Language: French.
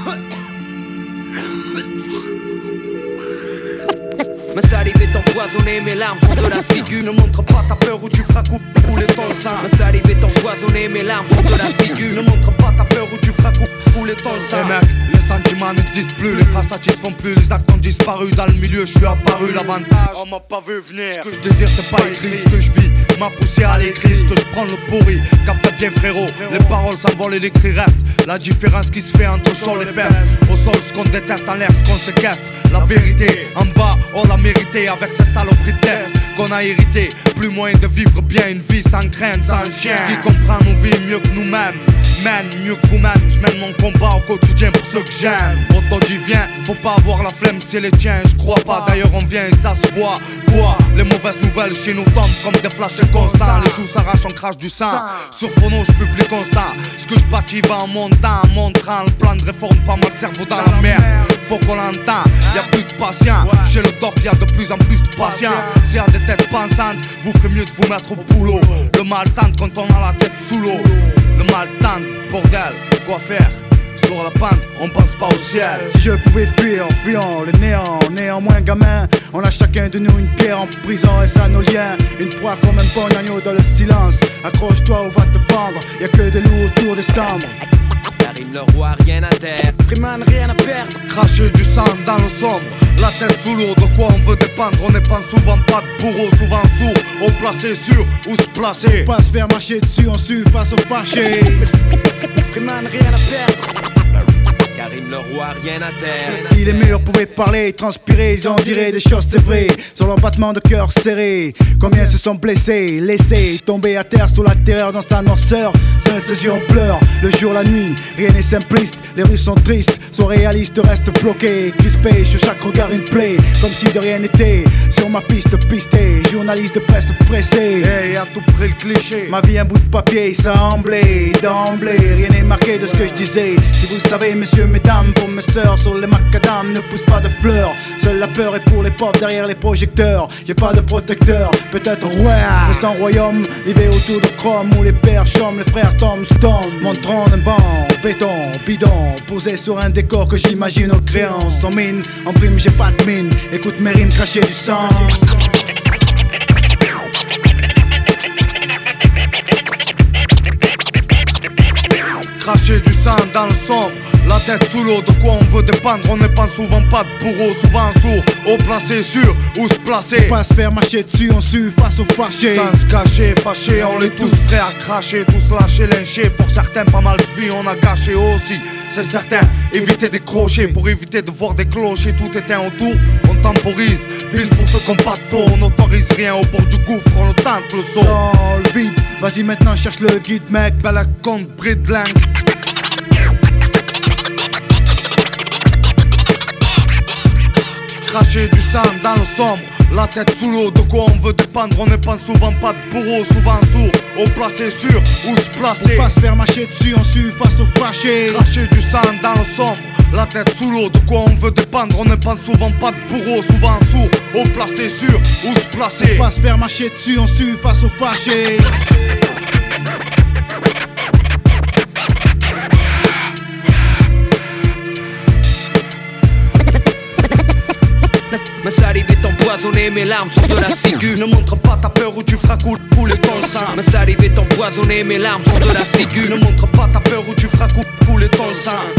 Ma salive est empoisonnée, mes larmes sont de la ciguë. Ne montre pas ta peur ou tu feras couler ton sang. Ma salive est empoisonnée, mes larmes sont de la ciguë. Ne montre pas ta peur ou tu feras couler ton sang. Eh mec, les sentiments n'existent plus, les phrases satisfont plus, les actes ont disparu. Dans le milieu, je suis apparu, l'avantage, on m'a pas vu venir. Ce que je désire, c'est pas écrit, ce que je vis m'a poussé à l'écrit, ce que je prends le pourri. Capte bien frérot, les paroles s'envolent et l'écrit reste. La différence qui se fait entre sol et peste. Au sol, ce qu'on déteste, en l'air, ce qu'on séquestre. La vérité, en bas, on l'a mérité. Avec ces saloperies de test qu'on a hérité. Plus moyen de vivre bien une vie sans crainte, sans chien. Qui comprend nos vies mieux que nous-mêmes, mène mieux que vous-même. Je mène mon combat au quotidien pour ceux que j'aime. Autant j'y viens, faut pas avoir la flemme, c'est les tiens. Je crois pas, d'ailleurs on vient et ça se voit. Les mauvaises nouvelles chez nous tombent comme des flashs constants. Les joues s'arrachent, on crache du sang. Sur phono, je publie constat. Ce que je bâtis va en montant, montrant le plan de réforme, pas mal de cerveau dans la merde. Faut qu'on l'entend, y'a plus de patients. Chez le doc, y'a de plus en plus de patients. S'il y a des têtes pensantes, vous ferez mieux de vous mettre au boulot. Le mal tente quand on a la tête sous l'eau. Le mal tente, bordel, quoi faire? Sur la pente, on pense pas au ciel. Si je pouvais fuir, fuyant le néant. Néanmoins gamin, on a chacun de nous une pierre en prison et ça nos liens. Une proie comme un bon agneau dans le silence. Accroche-toi ou va te pendre, y'a que des loups autour des cendres. Karim le roi, rien à terre. Freeman, rien à perdre. Cracher du sang dans le sombre, la tête sous l'eau, de quoi on veut dépendre. On n'est pas souvent pas de bourreau, souvent sourd. On placé sur où se placer. Pas se faire marcher dessus, on suit face au fâché. Freeman, rien à perdre. Karim le roi, rien à terre. Si les murs pouvaient parler, transpirer, ils en diraient des choses, c'est vrai. Sur leur battement de cœur serré, combien se sont blessés, laissés tomber à terre sous la terreur dans sa noirceur. Seuls ses yeux en pleurs, le jour, la nuit, rien n'est simpliste. Les rues sont tristes, sont réalistes, restent bloqués, crispés, sur chaque regard une plaie, comme si de rien n'était. Sur ma piste pistée, journaliste de presse pressé. Hey, à tout près le cliché. Ma vie un bout de papier, semblait d'emblée. Rien n'est marqué de ce que je disais. Si vous savez, messieurs, mesdames, pour mes sœurs, sur les macadam ne pousse pas de fleurs. Seule la peur est pour les pauvres derrière les projecteurs. J'ai pas de protecteur, peut-être roi. Mais sans royaume, vivez autour de Chrome où les pères chôment, les frères Tombstone. Montrant un banc, béton, bidon, posé sur un décor que j'imagine aux créances. En mine, en prime, j'ai pas de mine. Écoute mes rimes cracher du sang. Cracher du sang dans le sombre, la tête sous l'eau, de quoi on veut dépendre. On n'est pas souvent pas de bourreau, souvent sourd. Au placé sûr, où se placer. Pas se faire marcher dessus, on suit face aux fâchés. Sans se cacher, fâchés, on est tous prêts à cracher. Tous lâchés, lynchés, pour certains pas mal de vie on a gâché aussi. C'est certain, éviter des crochets, pour éviter de voir des clochers. Tout éteint autour, on temporise. Bis pour ceux qui n'ont pas de peau, on n'autorise rien au bord du gouffre, on tente le saut. Dans le vide, vas-y maintenant cherche le guide mec. Belle compte, bris de langue. Cracher du sang dans le sombre, la tête sous l'eau, de quoi on veut dépendre. On n'est pas souvent pas de bourreau, souvent sourd. Au placé sûr, où se placer. Faut pas se faire marcher dessus, on suit face aux fâchés. Cracher du sang dans le sombre, la tête sous l'eau, de quoi on veut dépendre. On n'est pas souvent pas de bourreau, souvent sourd. Au placé sûr, où se placer. Faut pas se faire marcher dessus, on suit face aux fâchés. Ma salive est empoisonnée, mes larmes sont de la ciguë. Ne montre pas ta peur ou tu feras couler ton sang. Ma salive est empoisonnée, mes larmes sont de la ciguë. Ne montre pas ta peur ou tu feras couler ton sang.